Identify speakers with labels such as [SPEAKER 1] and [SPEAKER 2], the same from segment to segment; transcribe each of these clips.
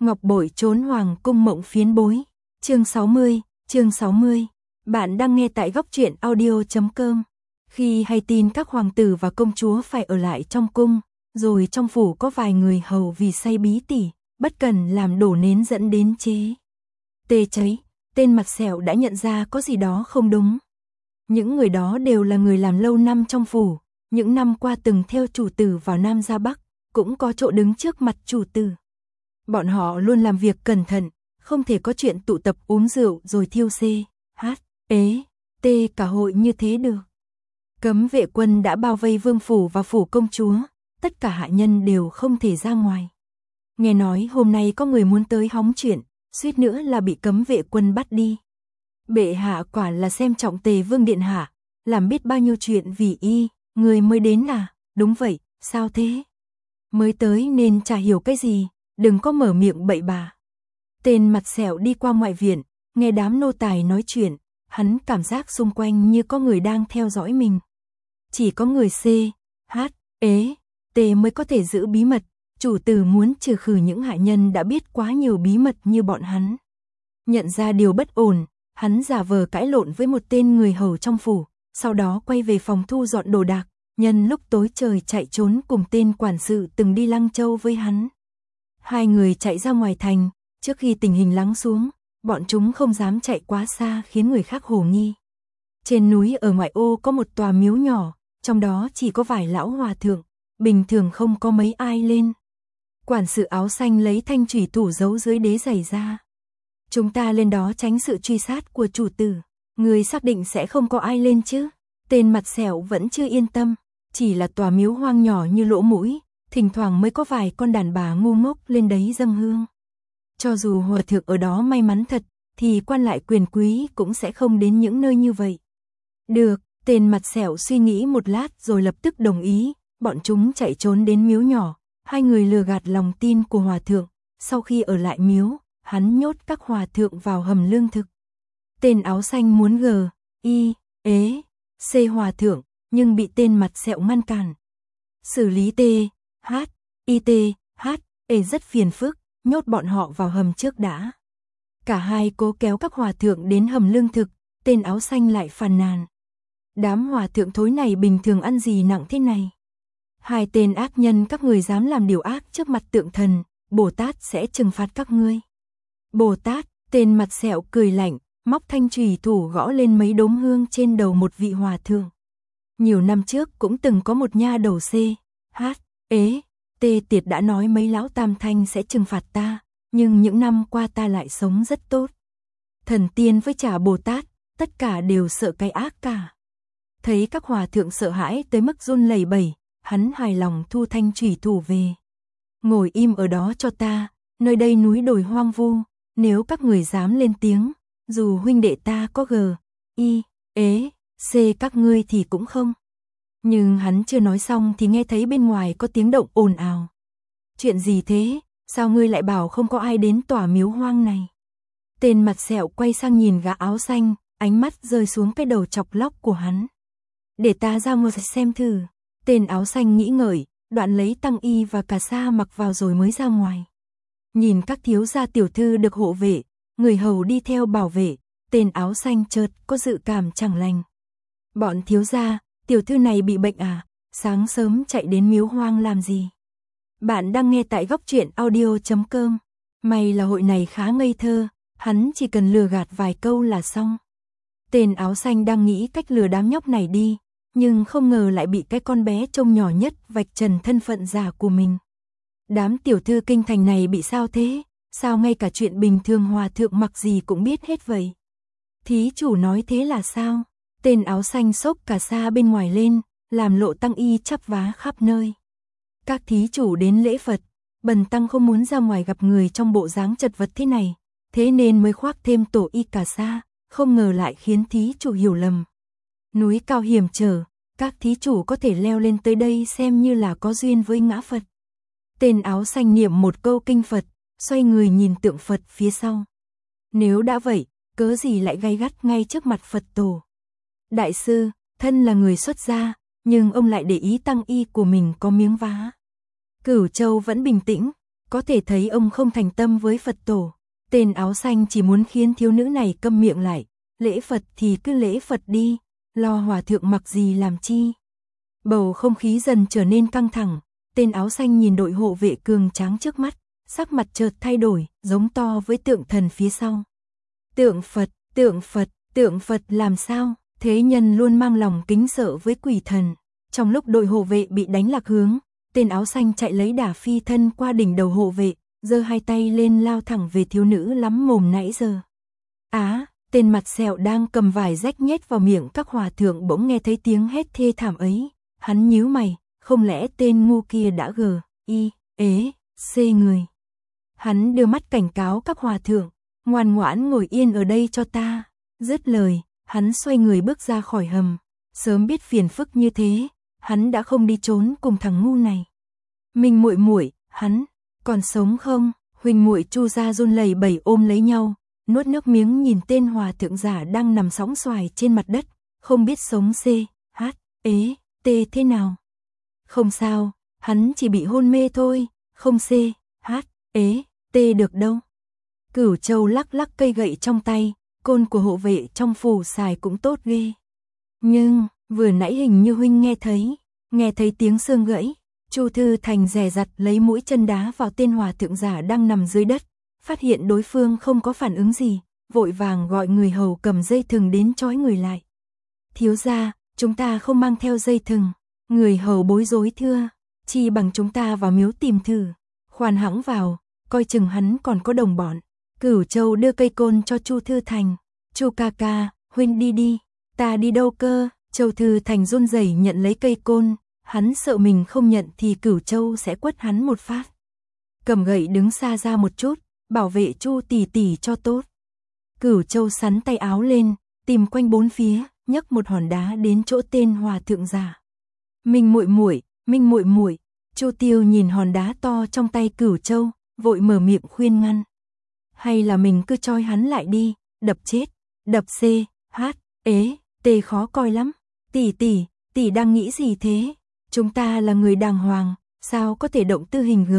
[SPEAKER 1] Ngọc bội trốn hoàng cung mộng phiến bối. Chương 60. Bạn đang nghe tại góc truyện audio.com. Khi hay tin các hoàng tử và công chúa phải ở lại trong cung, rồi trong phủ có vài người hầu vì say bí tỉ, bất cần làm đổ nến dẫn đến chế tê cháy, tên mặt sẹo đã nhận ra có gì đó không đúng. Những người đó đều là người làm lâu năm trong phủ, những năm qua từng theo chủ tử vào Nam ra Bắc, cũng có chỗ đứng trước mặt chủ tử. Bọn họ luôn làm việc cẩn thận, không thể có chuyện tụ tập uống rượu rồi thiêu cả hội như thế được. Cấm vệ quân đã bao vây vương phủ và phủ công chúa, tất cả hạ nhân đều không thể ra ngoài. Nghe nói hôm nay có người muốn tới hóng chuyện, suýt nữa là bị cấm vệ quân bắt đi. Bệ hạ quả là xem trọng Tề Vương điện hạ, làm biết bao nhiêu chuyện vì y, người mới đến à? Đúng vậy, sao thế? Mới tới nên chả hiểu cái gì, đừng có mở miệng bậy bạ. Tên mặt sẹo đi qua ngoại viện, nghe đám nô tài nói chuyện, hắn cảm giác xung quanh như có người đang theo dõi mình. Chỉ có người T mới có thể giữ bí mật, chủ tử muốn trừ khử những hạ nhân đã biết quá nhiều bí mật như bọn hắn. Nhận ra điều bất ổn, hắn giả vờ cãi lộn với một tên người hầu trong phủ, sau đó quay về phòng thu dọn đồ đạc, nhân lúc tối trời chạy trốn cùng tên quản sự từng đi Lăng Châu với hắn. Hai người chạy ra ngoài thành, trước khi tình hình lắng xuống, bọn chúng không dám chạy quá xa khiến người khác hồ nghi. Trên núi ở ngoại ô có một tòa miếu nhỏ, trong đó chỉ có vài lão hòa thượng, bình thường không có mấy ai lên. Quản sự áo xanh lấy thanh chủy thủ giấu dưới đế giày ra. Chúng ta lên đó tránh sự truy sát của chủ tử. Người xác định sẽ không có ai lên chứ? Tên mặt sẹo vẫn chưa yên tâm, chỉ là tòa miếu hoang nhỏ như lỗ mũi, thỉnh thoảng mới có vài con đàn bà ngu ngốc lên đấy dâng hương. Cho dù hòa thượng ở đó may mắn thật, thì quan lại quyền quý cũng sẽ không đến những nơi như vậy. Được, tên mặt sẹo suy nghĩ một lát rồi lập tức đồng ý, bọn chúng chạy trốn đến miếu nhỏ, hai người lừa gạt lòng tin của hòa thượng, sau khi ở lại miếu, hắn nhốt các hòa thượng vào hầm lương thực. Tên áo xanh muốn hòa thượng, nhưng bị tên mặt sẹo ngăn cản. Xử lý rất phiền phức, nhốt bọn họ vào hầm trước đã. Cả hai cố kéo các hòa thượng đến hầm lương thực, tên áo xanh lại phàn nàn. Đám hòa thượng thối này bình thường ăn gì nặng thế này? Hai tên ác nhân các người dám làm điều ác trước mặt tượng thần, Bồ Tát sẽ trừng phạt các ngươi. Bồ Tát, tên mặt sẹo cười lạnh, móc thanh chùy thủ gõ lên mấy đốm hương trên đầu một vị hòa thượng. Nhiều năm trước cũng từng có một nha đầu tiệt đã nói mấy lão tam thanh sẽ trừng phạt ta, nhưng những năm qua ta lại sống rất tốt. Thần tiên với trả Bồ Tát, tất cả đều sợ cái ác cả. Thấy các hòa thượng sợ hãi tới mức run lẩy bẩy, hắn hài lòng thu thanh chủy thủ về. Ngồi im ở đó cho ta, nơi đây núi đồi hoang vu, nếu các người dám lên tiếng, dù huynh đệ ta có các ngươi thì cũng không. Nhưng hắn chưa nói xong thì nghe thấy bên ngoài có tiếng động ồn ào. Chuyện gì thế, sao ngươi lại bảo không có ai đến tòa miếu hoang này? Tên mặt sẹo quay sang nhìn gã áo xanh, ánh mắt rơi xuống cái đầu chọc lóc của hắn. Để ta ra một xem thử. Tên áo xanh nghĩ ngợi, đoạn lấy tăng y và cà sa mặc vào rồi mới ra ngoài. Nhìn các thiếu gia tiểu thư được hộ vệ, người hầu đi theo bảo vệ, tên áo xanh chợt có dự cảm chẳng lành. Bọn thiếu gia, tiểu thư này bị bệnh à? Sáng sớm chạy đến miếu hoang làm gì? Bạn đang nghe tại góc truyện audio.com. May là hội này khá ngây thơ, hắn chỉ cần lừa gạt vài câu là xong. Tên áo xanh đang nghĩ cách lừa đám nhóc này đi, nhưng không ngờ lại bị cái con bé trông nhỏ nhất vạch trần thân phận giả của mình. Đám tiểu thư kinh thành này bị sao thế? Sao ngay cả chuyện bình thường hòa thượng mặc gì cũng biết hết vậy? Thí chủ nói thế là sao? Tên áo xanh xốc cà sa bên ngoài lên, làm lộ tăng y chắp vá khắp nơi. Các thí chủ đến lễ Phật, bần tăng không muốn ra ngoài gặp người trong bộ dáng chật vật thế này, thế nên mới khoác thêm tổ y cà sa, không ngờ lại khiến thí chủ hiểu lầm. Núi cao hiểm trở, các thí chủ có thể leo lên tới đây xem như là có duyên với ngã Phật. Tên áo xanh niệm một câu kinh Phật, xoay người nhìn tượng Phật phía sau. Nếu đã vậy, cớ gì lại gay gắt ngay trước mặt Phật tổ? Đại sư, thân là người xuất gia, nhưng ông lại để ý tăng y của mình có miếng vá. Cửu Châu vẫn bình tĩnh, Có thể thấy ông không thành tâm với Phật tổ. Tên áo xanh chỉ muốn khiến thiếu nữ này câm miệng lại. Lễ Phật thì cứ lễ Phật đi, lo hòa thượng mặc gì làm chi. Bầu không khí dần trở nên căng thẳng. Tên áo xanh nhìn đội hộ vệ cường tráng trước mắt, sắc mặt chợt thay đổi, giống to với tượng thần phía sau. Tượng Phật, tượng Phật, tượng Phật làm sao? Thế nhân luôn mang lòng kính sợ với quỷ thần. Trong lúc đội hộ vệ bị đánh lạc hướng, tên áo xanh chạy lấy đà phi thân qua đỉnh đầu hộ vệ, giơ hai tay lên lao thẳng về thiếu nữ lắm mồm nãy giờ. Tên mặt sẹo đang cầm vải rách nhét vào miệng các hòa thượng bỗng nghe thấy tiếng hét thê thảm ấy. Hắn nhíu mày, không lẽ tên ngu kia đã xê người. Hắn đưa mắt cảnh cáo các hòa thượng, ngoan ngoãn ngồi yên ở đây cho ta. Dứt lời, hắn xoay người bước ra khỏi hầm. Sớm biết phiền phức như thế, hắn đã không đi trốn cùng thằng ngu này. Mình muội muội, hắn còn sống không? Huynh muội Chu gia run lẩy bẩy ôm lấy nhau, nuốt nước miếng nhìn tên hòa thượng giả đang nằm sóng xoài trên mặt đất, không biết sống thế nào. Không sao, hắn chỉ bị hôn mê thôi, không được đâu. Cửu Châu lắc lắc cây gậy trong tay, côn của hộ vệ trong phủ xài cũng tốt ghê. Nhưng, vừa nãy hình như huynh nghe thấy tiếng xương gãy. Chu Thư Thành dè dặt lấy mũi chân đá vào tên hòa thượng giả đang nằm dưới đất, phát hiện đối phương không có phản ứng gì, vội vàng gọi người hầu cầm dây thừng đến trói người lại. Thiếu gia, chúng ta không mang theo dây thừng. Người hầu bối rối thưa, chi bằng chúng ta vào miếu tìm thử. Khoan hãng vào, coi chừng hắn còn có đồng bọn. Cửu Châu đưa cây côn cho Chu Thư Thành. Chu ca ca, huynh đi đi. Ta đi đâu cơ? Châu Thư Thành run rẩy nhận lấy cây côn. Hắn sợ mình không nhận thì Cửu Châu sẽ quất hắn một phát. Cầm gậy đứng xa ra một chút, bảo vệ Chu tỷ tỷ cho tốt. Cửu Châu sắn tay áo lên, tìm quanh bốn phía, nhấc một hòn đá đến chỗ tên hòa thượng giả. Minh muội muội. Chu Tiêu nhìn hòn đá to trong tay Cửu Châu, vội mở miệng khuyên ngăn. Hay là mình cứ trói hắn lại đi, đập chết, đập tê khó coi lắm. Tỷ đang nghĩ gì thế? Chúng ta là người đàng hoàng, sao có thể động tư hình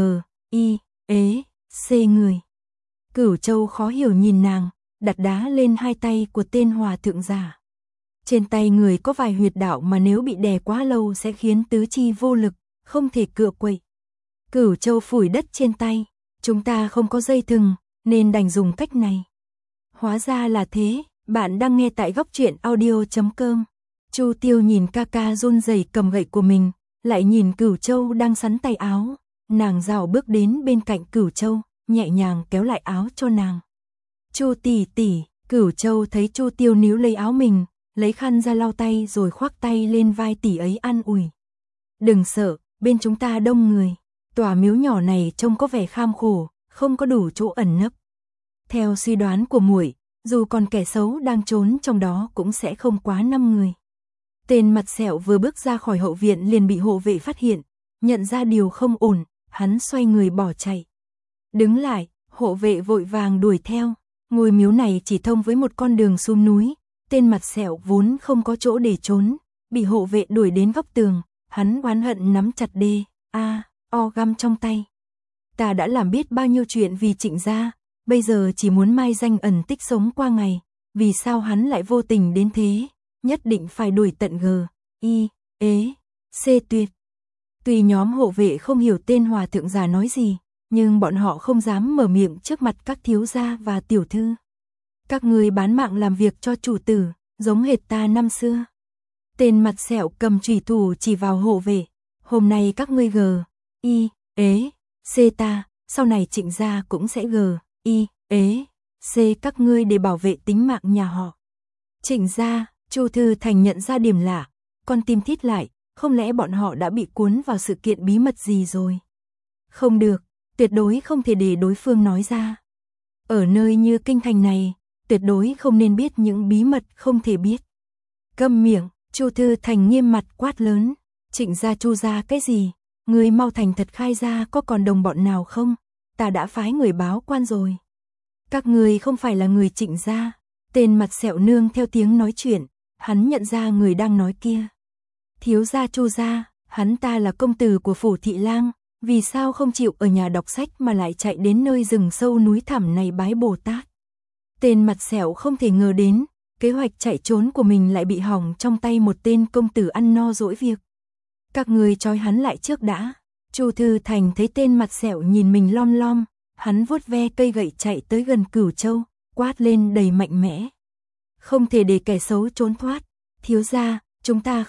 [SPEAKER 1] xê người. Cửu Châu khó hiểu nhìn nàng, đặt đá lên hai tay của tên hòa thượng giả. Trên tay người có vài huyệt đạo mà nếu bị đè quá lâu sẽ khiến tứ chi vô lực, không thể cựa quậy. Cửu Châu phủi đất trên tay, chúng ta không có dây thừng, nên đành dùng cách này. Hóa ra là thế, bạn đang nghe tại góc truyện audio.com. Chu Tiêu nhìn ca ca run rẩy cầm gậy của mình, lại nhìn Cửu Châu đang sắn tay áo, nàng rảo bước đến bên cạnh Cửu Châu, nhẹ nhàng kéo lại áo cho nàng. Chu tỷ tỷ, Cửu Châu thấy Chu Tiêu níu lấy áo mình, lấy khăn ra lau tay rồi khoác tay lên vai tỷ ấy an ủi. Đừng sợ, bên chúng ta đông người, tòa miếu nhỏ này trông có vẻ kham khổ, không có đủ chỗ ẩn nấp. Theo suy đoán của muội, dù còn kẻ xấu đang trốn trong đó cũng sẽ không quá 5 người. Tên mặt sẹo vừa bước ra khỏi hậu viện liền bị hộ vệ phát hiện, nhận ra điều không ổn, hắn xoay người bỏ chạy. Đứng lại, hộ vệ vội vàng đuổi theo, ngôi miếu này chỉ thông với một con đường xuống núi, tên mặt sẹo vốn không có chỗ để trốn, bị hộ vệ đuổi đến góc tường, hắn oán hận nắm chặt găm trong tay. Ta đã làm biết bao nhiêu chuyện vì Trịnh gia, bây giờ chỉ muốn mai danh ẩn tích sống qua ngày, vì sao hắn lại vô tình đến thế, nhất định phải đuổi tận tuyệt. Tuy nhóm hộ vệ không hiểu tên hòa thượng già nói gì, nhưng bọn họ không dám mở miệng trước mặt các thiếu gia và tiểu thư. Các người bán mạng làm việc cho chủ tử, giống hệt ta năm xưa. Tên mặt sẹo cầm chùy thủ chỉ vào hộ vệ. Hôm nay các ngươi ta, sau này Trịnh gia cũng sẽ các ngươi để bảo vệ tính mạng nhà họ. Trịnh gia, Chu Thư Thành nhận ra điểm lạ, con tim thít lại, không lẽ bọn họ đã bị cuốn vào sự kiện bí mật gì rồi? Không được, tuyệt đối không thể để đối phương nói ra. Ở nơi như kinh thành này, tuyệt đối không nên biết những bí mật không thể biết. Câm miệng, Chu Thư Thành nghiêm mặt quát lớn. Trịnh gia Chu gia cái gì? Ngươi mau thành thật khai ra có còn đồng bọn nào không? Ta đã phái người báo quan rồi. Các ngươi không phải là người Trịnh gia. Tên mặt sẹo nương theo tiếng nói chuyện, hắn nhận ra người đang nói kia. Thiếu gia Chu gia, hắn ta là công tử của phủ thị lang, Vì sao không chịu ở nhà đọc sách mà lại chạy đến nơi rừng sâu núi thẳm này bái Bồ Tát? Tên mặt sẹo không thể ngờ đến, kế hoạch chạy trốn của mình lại bị hỏng trong tay một tên công tử ăn no dỗi việc. Các người trói hắn lại trước đã. Chu Thư Thành thấy tên mặt sẹo nhìn mình lom lom, hắn vuốt ve cây gậy chạy tới gần Cửu Châu, quát lên đầy mạnh mẽ. Không thể để kẻ xấu trốn thoát. Thiếu gia, chúng ta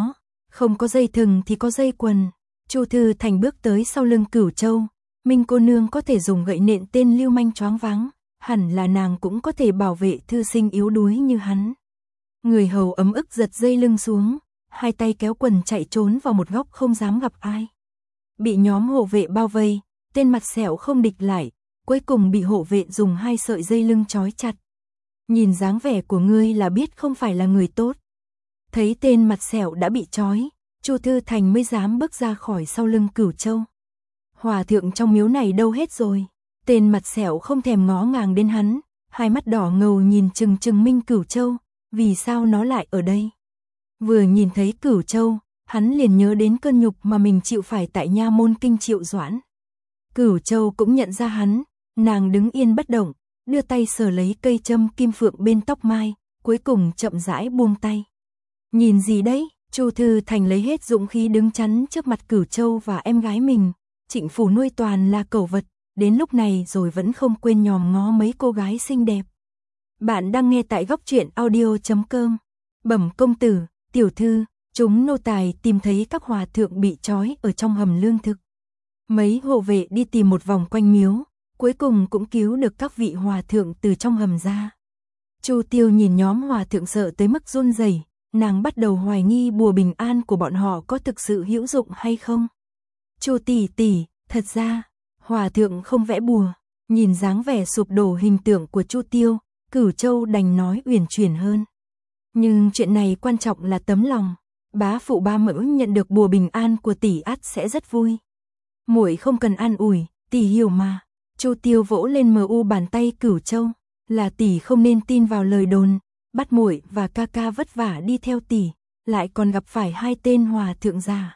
[SPEAKER 1] không có dây thừng thì có dây quần. Chu Thư Thành bước tới sau lưng Cửu Châu. Minh cô nương có thể dùng gậy nện tên lưu manh choáng váng, hẳn là nàng cũng có thể bảo vệ thư sinh yếu đuối như hắn. Người hầu ấm ức giật dây lưng xuống, hai tay kéo quần chạy trốn vào một góc không dám gặp ai. Bị nhóm hộ vệ bao vây, tên mặt sẹo không địch lại, cuối cùng bị hộ vệ dùng hai sợi dây lưng trói chặt. Nhìn dáng vẻ của ngươi là biết không phải là người tốt. Thấy tên mặt sẹo đã bị trói, Chu Thư Thành mới dám bước ra khỏi sau lưng Cửu Châu. Hòa thượng trong miếu này đâu hết rồi? Tên mặt sẹo không thèm ngó ngàng đến hắn, hai mắt đỏ ngầu nhìn chừng chừng Minh Cửu Châu, vì sao nó lại ở đây? Vừa nhìn thấy Cửu Châu, hắn liền nhớ đến cơn nhục mà mình chịu phải tại nha môn kinh Triệu Doãn. Cửu Châu cũng nhận ra hắn, nàng đứng yên bất động, đưa tay sờ lấy cây châm kim phượng bên tóc mai, cuối cùng chậm rãi buông tay. Nhìn gì đấy? Chu Thư Thành lấy hết dũng khí đứng chắn trước mặt Cửu Châu và em gái mình. Trịnh phủ nuôi toàn là cẩu vật, đến lúc này rồi vẫn không quên nhòm ngó mấy cô gái xinh đẹp. Bạn đang nghe tại góc truyện audio.com. Bẩm công tử, tiểu thư, chúng nô tài tìm thấy các hòa thượng bị trói ở trong hầm lương thực. Mấy hộ vệ đi tìm một vòng quanh miếu, cuối cùng cũng cứu được các vị hòa thượng từ trong hầm ra. Chu Tiêu nhìn nhóm hòa thượng sợ tới mức run rẩy, nàng bắt đầu hoài nghi bùa bình an của bọn họ có thực sự hữu dụng hay không. Chu tỷ tỷ, thật ra, hòa thượng không vẽ bùa. Nhìn dáng vẻ sụp đổ hình tượng của Chu Tiêu, Cửu Châu đành nói uyển chuyển hơn. Nhưng chuyện này quan trọng là tấm lòng. Bá phụ Ba Mẫu nhận được bùa bình an của tỷ ắt sẽ rất vui. Muội không cần an ủi, tỷ hiểu mà. Chu Tiêu vỗ lên mu bàn tay Cửu Châu, là tỷ không nên tin vào lời đồn, bắt muội và ca ca vất vả đi theo tỷ, lại còn gặp phải hai tên hòa thượng già.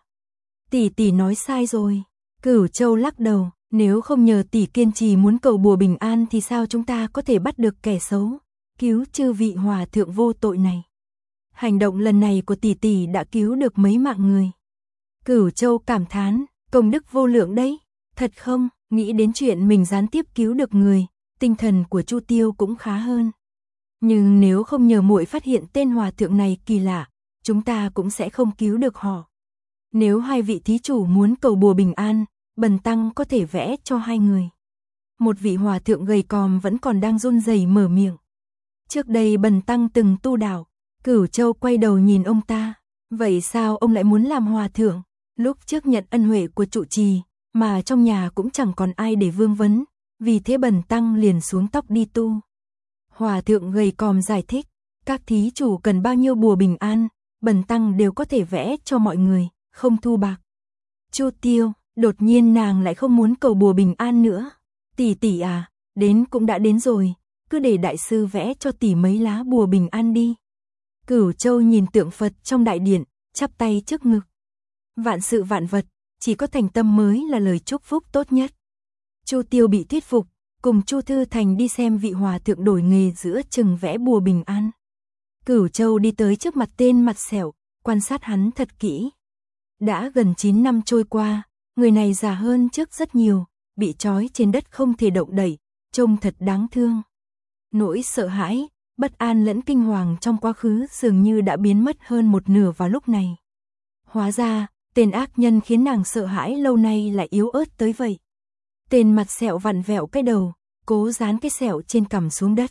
[SPEAKER 1] Tỷ nói sai rồi. Cửu Châu lắc đầu, nếu không nhờ tỷ kiên trì muốn cầu bùa bình an thì sao chúng ta có thể bắt được kẻ xấu, cứu chư vị hòa thượng vô tội này. Hành động lần này của tỷ đã cứu được mấy mạng người. Cửu Châu cảm thán, công đức vô lượng đấy. Thật không? Nghĩ đến chuyện mình gián tiếp cứu được người, tinh thần của Chu Tiêu cũng khá hơn. Nhưng nếu không nhờ muội phát hiện tên hòa thượng này kỳ lạ, chúng ta cũng sẽ không cứu được họ. Nếu hai vị thí chủ muốn cầu bùa bình an, bần tăng có thể vẽ cho hai người. Một vị hòa thượng gầy còm vẫn còn đang run rẩy mở miệng. Trước đây bần tăng từng tu đạo. Cửu Châu quay đầu nhìn ông ta. Vậy sao ông lại muốn làm hòa thượng? Lúc trước nhận ân huệ của trụ trì, mà trong nhà cũng chẳng còn ai để vương vấn, vì thế bần tăng liền xuống tóc đi tu. Hòa thượng gầy còm giải thích, các thí chủ cần bao nhiêu bùa bình an, bần tăng đều có thể vẽ cho mọi người, không thu bạc. Chu Tiêu, đột nhiên nàng lại không muốn cầu bùa bình an nữa. Tỷ à, đến cũng đã đến rồi, cứ để đại sư vẽ cho tỷ mấy lá bùa bình an đi. Cửu Châu nhìn tượng Phật trong đại điện, chắp tay trước ngực. Vạn sự vạn vật, chỉ có thành tâm mới là lời chúc phúc tốt nhất. Chu Tiêu bị thuyết phục, cùng Chu Thư Thành đi xem vị hòa thượng đổi nghề giữa chừng vẽ bùa bình an. Cửu Châu đi tới trước mặt tên mặt sẹo, quan sát hắn thật kỹ. Đã gần 9 năm trôi qua, người này già hơn trước rất nhiều, bị trói trên đất không thể động đậy, trông thật đáng thương. Nỗi sợ hãi, bất an lẫn kinh hoàng trong quá khứ dường như đã biến mất hơn một nửa vào lúc này. Hóa ra, tên ác nhân khiến nàng sợ hãi lâu nay lại yếu ớt tới vậy. Tên mặt sẹo vặn vẹo cái đầu, cố dán cái sẹo trên cằm xuống đất.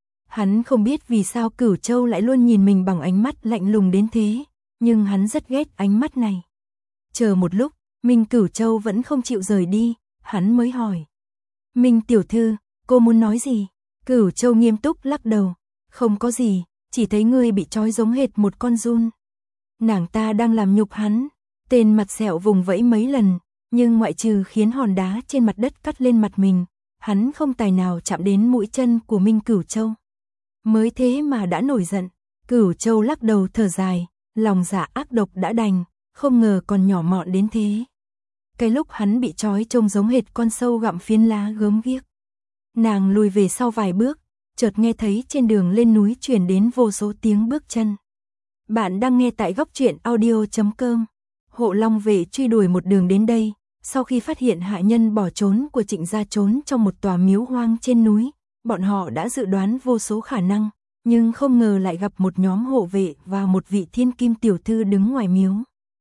[SPEAKER 1] Hắn không biết vì sao Cửu Châu lại luôn nhìn mình bằng ánh mắt lạnh lùng đến thế, nhưng hắn rất ghét ánh mắt này. Chờ một lúc, Minh Cửu Châu vẫn không chịu rời đi, hắn mới hỏi. Minh tiểu thư, cô muốn nói gì? Cửu Châu nghiêm túc lắc đầu. Không có gì, chỉ thấy ngươi bị trói giống hệt một con giun. Nàng ta đang làm nhục hắn. Tên mặt sẹo vùng vẫy mấy lần, nhưng ngoại trừ khiến hòn đá trên mặt đất cắt lên mặt mình, hắn không tài nào chạm đến mũi chân của Minh Cửu Châu. Mới thế mà đã nổi giận. Cửu Châu lắc đầu thở dài, lòng dạ ác độc đã đành, không ngờ còn nhỏ mọn đến thế. Cái lúc hắn bị trói trông giống hệt con sâu gặm phiến lá gớm ghiếc. Nàng lùi về sau vài bước, chợt nghe thấy trên đường lên núi truyền đến vô số tiếng bước chân. Bạn đang nghe tại Góc Truyện Audio.com. Hộ Long vệ truy đuổi một đường đến đây, sau khi phát hiện hạ nhân bỏ trốn của Trịnh gia trốn trong một tòa miếu hoang trên núi, bọn họ đã dự đoán vô số khả năng, nhưng không ngờ lại gặp một nhóm hộ vệ và một vị thiên kim tiểu thư đứng ngoài miếu.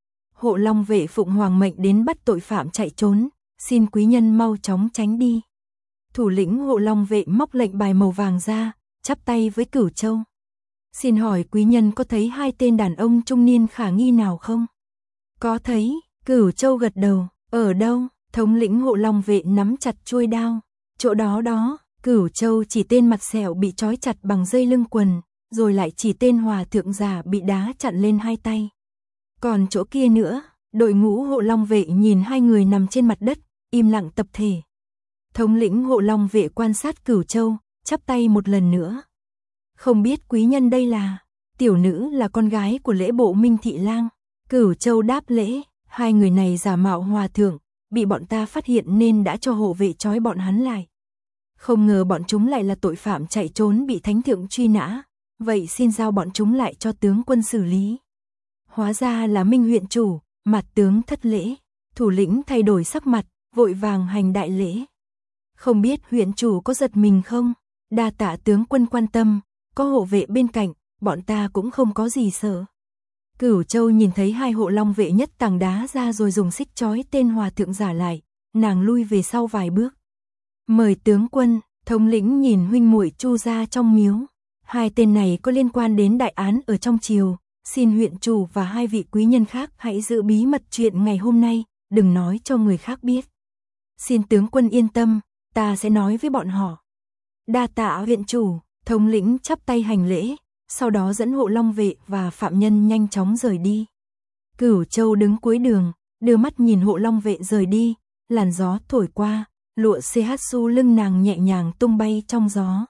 [SPEAKER 1] Hộ Long vệ phụng hoàng mệnh đến bắt tội phạm chạy trốn, xin quý nhân mau chóng tránh đi. Thủ lĩnh Hộ Long vệ móc lệnh bài màu vàng ra, chắp tay với Cửu Châu. Xin hỏi quý nhân có thấy hai tên đàn ông trung niên khả nghi nào không? Có thấy, Cửu Châu gật đầu. Ở đâu? Thống lĩnh Hộ Long vệ nắm chặt chuôi đao. Chỗ đó đó. Cửu Châu chỉ tên mặt sẹo bị trói chặt bằng dây lưng quần, rồi lại chỉ tên hòa thượng già bị đá chặn lên hai tay. Còn chỗ kia nữa, đội ngũ Hộ Long vệ nhìn hai người nằm trên mặt đất, im lặng tập thể. Thống lĩnh Hộ Long vệ quan sát Cửu Châu, chắp tay một lần nữa. Không biết quý nhân đây là? Tiểu nữ là con gái của lễ bộ Minh Thị Lang. Cửu Châu đáp lễ, hai người này giả mạo hòa thượng, bị bọn ta phát hiện nên đã cho hộ vệ trói bọn hắn lại. Không ngờ bọn chúng lại là tội phạm chạy trốn bị thánh thượng truy nã, vậy xin giao bọn chúng lại cho tướng quân xử lý. Hóa ra là Minh huyện chủ, mặt tướng thất lễ. Thủ lĩnh thay đổi sắc mặt, vội vàng hành đại lễ. Không biết huyện chủ có giật mình không? Đa tạ tướng quân quan tâm, có hộ vệ bên cạnh, bọn ta cũng không có gì sợ. Cửu Châu nhìn thấy hai Hộ Long vệ nhất tảng đá ra rồi dùng xích trói tên hòa thượng giả lại, nàng lui về sau vài bước. Mời tướng quân. Thống lĩnh nhìn huynh muội Chu gia trong miếu. Hai tên này có liên quan đến đại án ở trong triều, xin huyện chủ và hai vị quý nhân khác hãy giữ bí mật chuyện ngày hôm nay, đừng nói cho người khác biết. Xin tướng quân yên tâm, ta sẽ nói với bọn họ. Đa tạ huyện chủ. Thống lĩnh chắp tay hành lễ, sau đó dẫn Hộ Long vệ và phạm nhân nhanh chóng rời đi. Cửu Châu đứng cuối đường, đưa mắt nhìn Hộ Long vệ rời đi, làn gió thổi qua, lụa CHU lưng nàng nhẹ nhàng tung bay trong gió.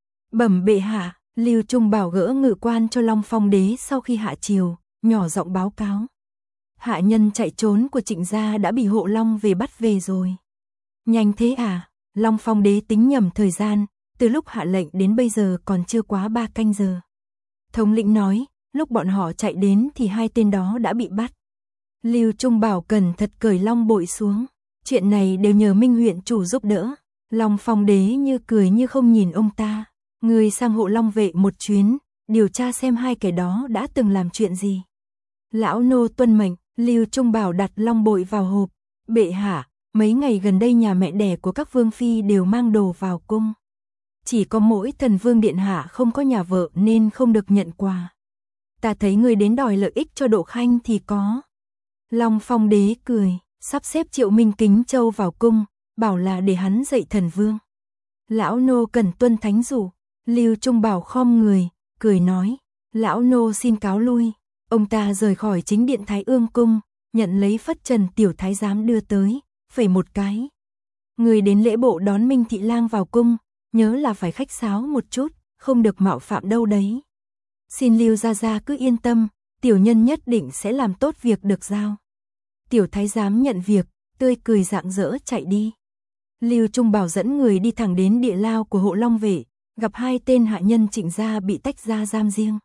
[SPEAKER 1] Bẩm bệ hạ, Lưu Trung Bảo gỡ ngự quan cho Long Phong đế sau khi hạ triều, nhỏ giọng báo cáo. Hạ nhân chạy trốn của Trịnh gia đã bị Hộ Long về bắt về rồi. Nhanh thế à? Long Phong đế tính nhầm thời gian, từ lúc hạ lệnh đến bây giờ còn chưa quá 3 canh giờ. Thống lĩnh nói, lúc bọn họ chạy đến thì hai tên đó đã bị bắt. Lưu Trung Bảo cẩn thận cởi long bội xuống. Chuyện này đều nhờ Minh huyện chủ giúp đỡ. Long Phong đế như cười như không nhìn ông ta. Người sang Hộ Long vệ một chuyến, điều tra xem hai kẻ đó đã từng làm chuyện gì. Lão nô tuân mệnh. Lưu Trung Bảo đặt long bội vào hộp. Bệ hạ, mấy ngày gần đây nhà mẹ đẻ của các vương phi đều mang đồ vào cung. Chỉ có mỗi Thần Vương điện hạ không có nhà vợ nên không được nhận quà. Ta thấy người đến đòi lợi ích cho Độ Khanh thì có. Long Phong đế cười, sắp xếp Triệu Minh Kính Châu vào cung, bảo là để hắn dạy Thần Vương. Lão nô cần tuân thánh dụ. Lưu Trung Bảo khom người, cười nói, lão nô xin cáo lui. Ông ta rời khỏi chính điện Thái Ương cung, nhận lấy phất trần tiểu thái giám đưa tới, phẩy một cái. Người đến lễ bộ đón Minh Thị Lang vào cung, nhớ là phải khách sáo một chút, không được mạo phạm đâu đấy. Xin Lưu gia gia cứ yên tâm, tiểu nhân nhất định sẽ làm tốt việc được giao. Tiểu thái giám nhận việc, tươi cười rạng rỡ chạy đi. Lưu Trung Bảo dẫn người đi thẳng đến địa lao của Hộ Long vệ, gặp hai tên hạ nhân Trịnh gia bị tách ra giam riêng.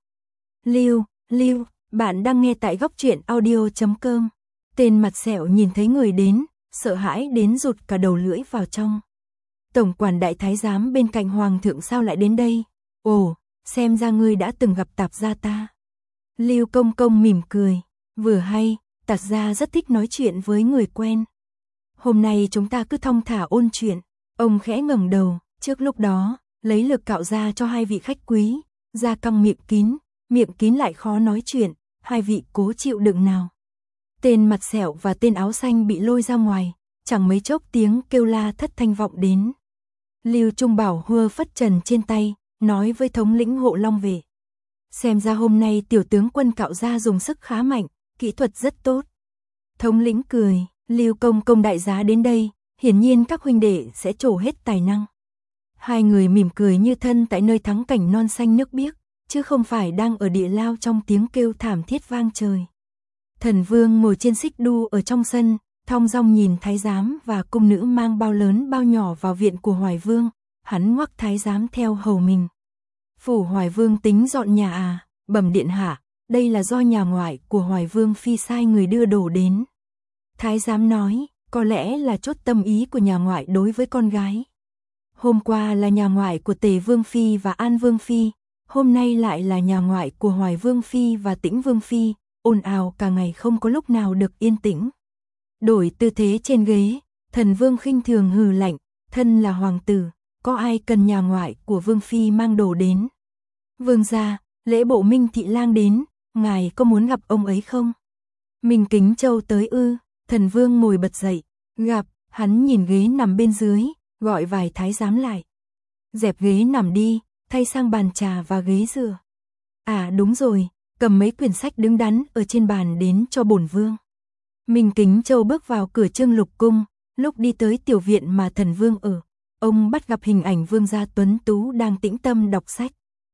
[SPEAKER 1] Lưu, bạn đang nghe tại Góc Truyện Audio.com. Tên mặt sẹo nhìn thấy người đến, sợ hãi đến rụt cả đầu lưỡi vào trong. Tổng quản đại thái giám bên cạnh hoàng thượng sao lại đến đây? Ồ, xem ra ngươi đã từng gặp tạp gia ta. Lưu công công mỉm cười, vừa hay, tạp gia rất thích nói chuyện với người quen. Hôm nay chúng ta cứ thong thả ôn chuyện. Ông khẽ ngẩng đầu, trước lúc đó, lấy lực cạo ra cho hai vị khách quý, da căng miệng kín lại khó nói chuyện, hai vị cố chịu đựng nào. Tên mặt sẹo và tên áo xanh bị lôi ra ngoài, chẳng mấy chốc tiếng kêu la thất thanh vọng đến. Lưu Trung Bảo hùa phất trần trên tay, nói với thống lĩnh Hộ Long vệ. Xem ra hôm nay tiểu tướng quân cạo ra dùng sức khá mạnh, kỹ thuật rất tốt. Thống lĩnh cười, Lưu công công đại giá đến đây, hiển nhiên các huynh đệ sẽ trổ hết tài năng. Hai người mỉm cười như thân tại nơi thắng cảnh non xanh nước biếc, chứ không phải đang ở địa lao trong tiếng kêu thảm thiết vang trời. Thần Vương ngồi trên xích đu ở trong sân, thong dong nhìn thái giám và cung nữ mang bao lớn bao nhỏ vào viện của Hoài Vương, hắn ngoắc thái giám theo hầu mình. Phủ Hoài Vương tính dọn nhà à? Bẩm điện hạ, đây là do nhà ngoại của Hoài Vương phi sai người đưa đồ đến. Thái giám nói, có lẽ là chốt tâm ý của nhà ngoại đối với con gái. Hôm qua là nhà ngoại của Tề Vương phi và An Vương phi, hôm nay lại là nhà ngoại của Hoài Vương phi và Tĩnh Vương phi, ồn ào cả ngày không có lúc nào được yên tĩnh. Đổi tư thế trên ghế, Thần Vương khinh thường hừ lạnh, thân là hoàng tử, có ai cần nhà ngoại của Vương phi mang đồ đến? Vương gia, lễ bộ Minh Thị Lang đến, ngài có muốn gặp ông ấy không? Minh Kính Châu tới ư? Thần Vương ngồi bật dậy, gặp, hắn nhìn ghế nằm bên dưới, gọi vài thái giám lại. Dẹp ghế nằm đi, thay sang bàn trà và ghế dựa. À đúng rồi, cầm mấy quyển sách đứng đắn ở trên bàn đến cho bổn vương. Minh Kính Châu bước vào cửa Trương Lục cung, lúc đi tới tiểu viện mà Thần Vương ở, ông bắt gặp hình ảnh vương gia tuấn tú đang tĩnh tâm đọc sách.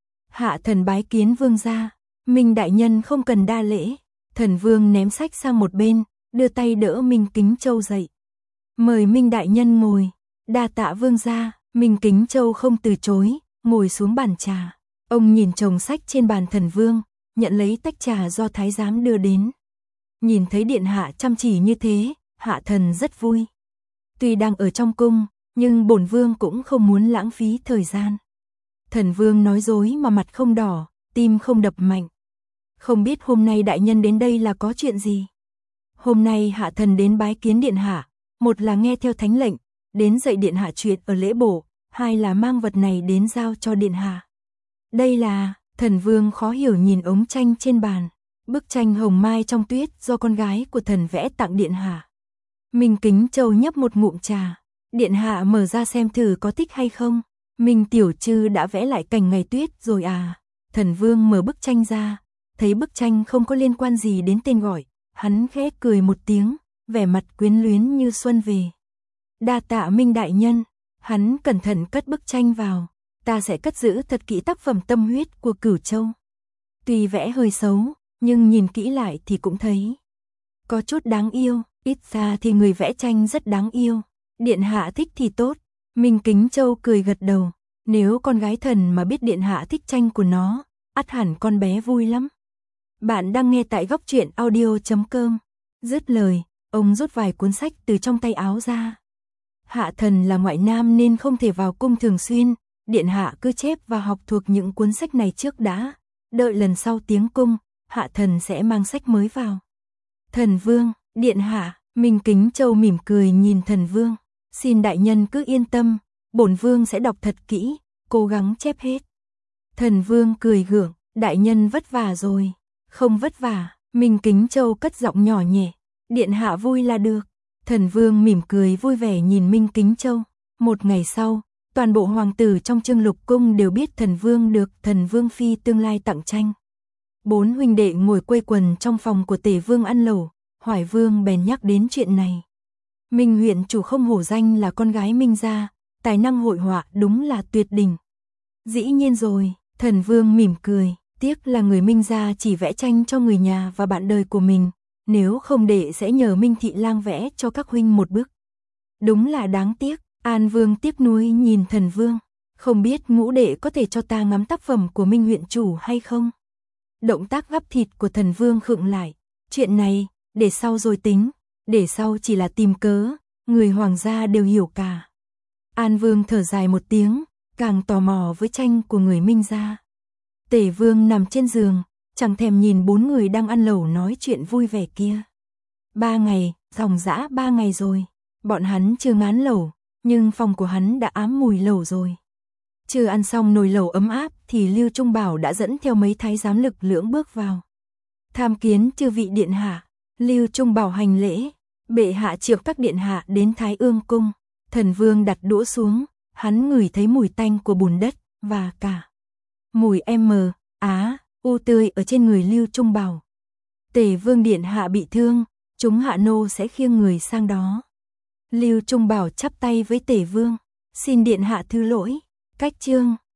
[SPEAKER 1] Hạ thần bái kiến vương gia. Minh đại nhân không cần đa lễ. Thần Vương ném sách sang một bên, đưa tay đỡ Minh Kính Châu dậy. Mời Minh đại nhân ngồi. Đa tạ vương gia. Minh Kính Châu không từ chối, ngồi xuống bàn trà. Ông nhìn chồng sách trên bàn Thần Vương, nhận lấy tách trà do thái giám đưa đến. Nhìn thấy điện hạ chăm chỉ như thế, hạ thần rất vui. Tuy đang ở trong cung, nhưng bổn vương cũng không muốn lãng phí thời gian. Thần Vương nói dối mà mặt không đỏ, tim không đập mạnh. Không biết hôm nay đại nhân đến đây là có chuyện gì? Hôm nay hạ thần đến bái kiến điện hạ, một là nghe theo thánh lệnh, đến dạy điện hạ chuyện ở lễ bộ, hai là mang vật này đến giao cho điện hạ. Đây là, Thần Vương khó hiểu nhìn ống tranh trên bàn, bức tranh hồng mai trong tuyết do con gái của thần vẽ tặng điện hạ. Minh Kính Châu nhấp một ngụm trà, điện hạ mở ra xem thử có thích hay không. Minh tiểu trư đã vẽ lại cảnh ngày tuyết rồi à? Thần Vương mở bức tranh ra, thấy bức tranh không có liên quan gì đến tên gọi, hắn khẽ cười một tiếng, vẻ mặt quyến luyến như xuân về. Đa tạ Minh đại nhân. Hắn cẩn thận cất bức tranh vào, ta sẽ cất giữ thật kỹ tác phẩm tâm huyết của Cửu Châu. Tuy vẽ hơi xấu, nhưng nhìn kỹ lại thì cũng thấy có chút đáng yêu, ít ra thì người vẽ tranh rất đáng yêu. Điện hạ thích thì tốt. Minh Kính Châu cười gật đầu, nếu con gái thần mà biết điện hạ thích tranh của nó, ắt hẳn con bé vui lắm. Bạn đang nghe tại góc truyện audio.com. Dứt lời, ông rút vài cuốn sách từ trong tay áo ra. Hạ thần là ngoại nam nên không thể vào cung thường xuyên, điện hạ cứ chép và học thuộc những cuốn sách này trước đã, đợi lần sau tiến cung, hạ thần sẽ mang sách mới vào. Thần Vương, điện hạ. Minh Kính Châu mỉm cười nhìn Thần Vương. Xin đại nhân cứ yên tâm, bổn vương sẽ đọc thật kỹ, cố gắng chép hết. Thần Vương cười gượng, đại nhân vất vả rồi. Không vất vả. Minh Kính Châu cất giọng nhỏ nhẹ, điện hạ vui là được. Thần Vương mỉm cười vui vẻ nhìn Minh Kính Châu. Một ngày sau, toàn bộ hoàng tử trong Trương Lục cung đều biết Thần Vương được Thần Vương phi tương lai tặng tranh. 4 huynh đệ ngồi quây quần trong phòng của Tề Vương ăn lẩu, Hoài Vương bèn nhắc đến chuyện này. Minh huyện chủ không hổ danh là con gái Minh gia, tài năng hội họa đúng là tuyệt đỉnh. Dĩ nhiên rồi, Thần Vương mỉm cười, tiếc là người Minh gia chỉ vẽ tranh cho người nhà và bạn đời của mình, nếu không đệ sẽ nhờ Minh Thị Lang vẽ cho các huynh một bức. Đúng là đáng tiếc. An Vương tiếc nuối nhìn Thần Vương, không biết ngũ đệ có thể cho ta ngắm tác phẩm của Minh huyện chủ hay không? Động tác gắp thịt của Thần Vương khựng lại, chuyện này, để sau rồi tính, để sau chỉ là tìm cớ, người hoàng gia đều hiểu cả. An Vương thở dài một tiếng, càng tò mò với tranh của người Minh gia. Tề Vương nằm trên giường, chẳng thèm nhìn 4 người đang ăn lẩu nói chuyện vui vẻ kia. 3 ngày, dòng dã 3 ngày rồi, bọn hắn chưa ngán lẩu, nhưng phòng của hắn đã ám mùi lẩu rồi. Chưa ăn xong nồi lẩu ấm áp thì Lưu Trung Bảo đã dẫn theo mấy thái giám lực lưỡng bước vào. Tham kiến chư vị điện hạ. Lưu Trung Bảo hành lễ, bệ hạ triệu các điện hạ đến Thái Ương cung. Thần Vương đặt đũa xuống, hắn ngửi thấy mùi tanh của bùn đất và cả mùi u tươi ở trên người Lưu Trung Bảo. Tề Vương điện hạ bị thương, chúng hạ nô sẽ khiêng người sang đó. Lưu Trung Bảo chắp tay với Tề Vương, xin điện hạ thứ lỗi. Cách chương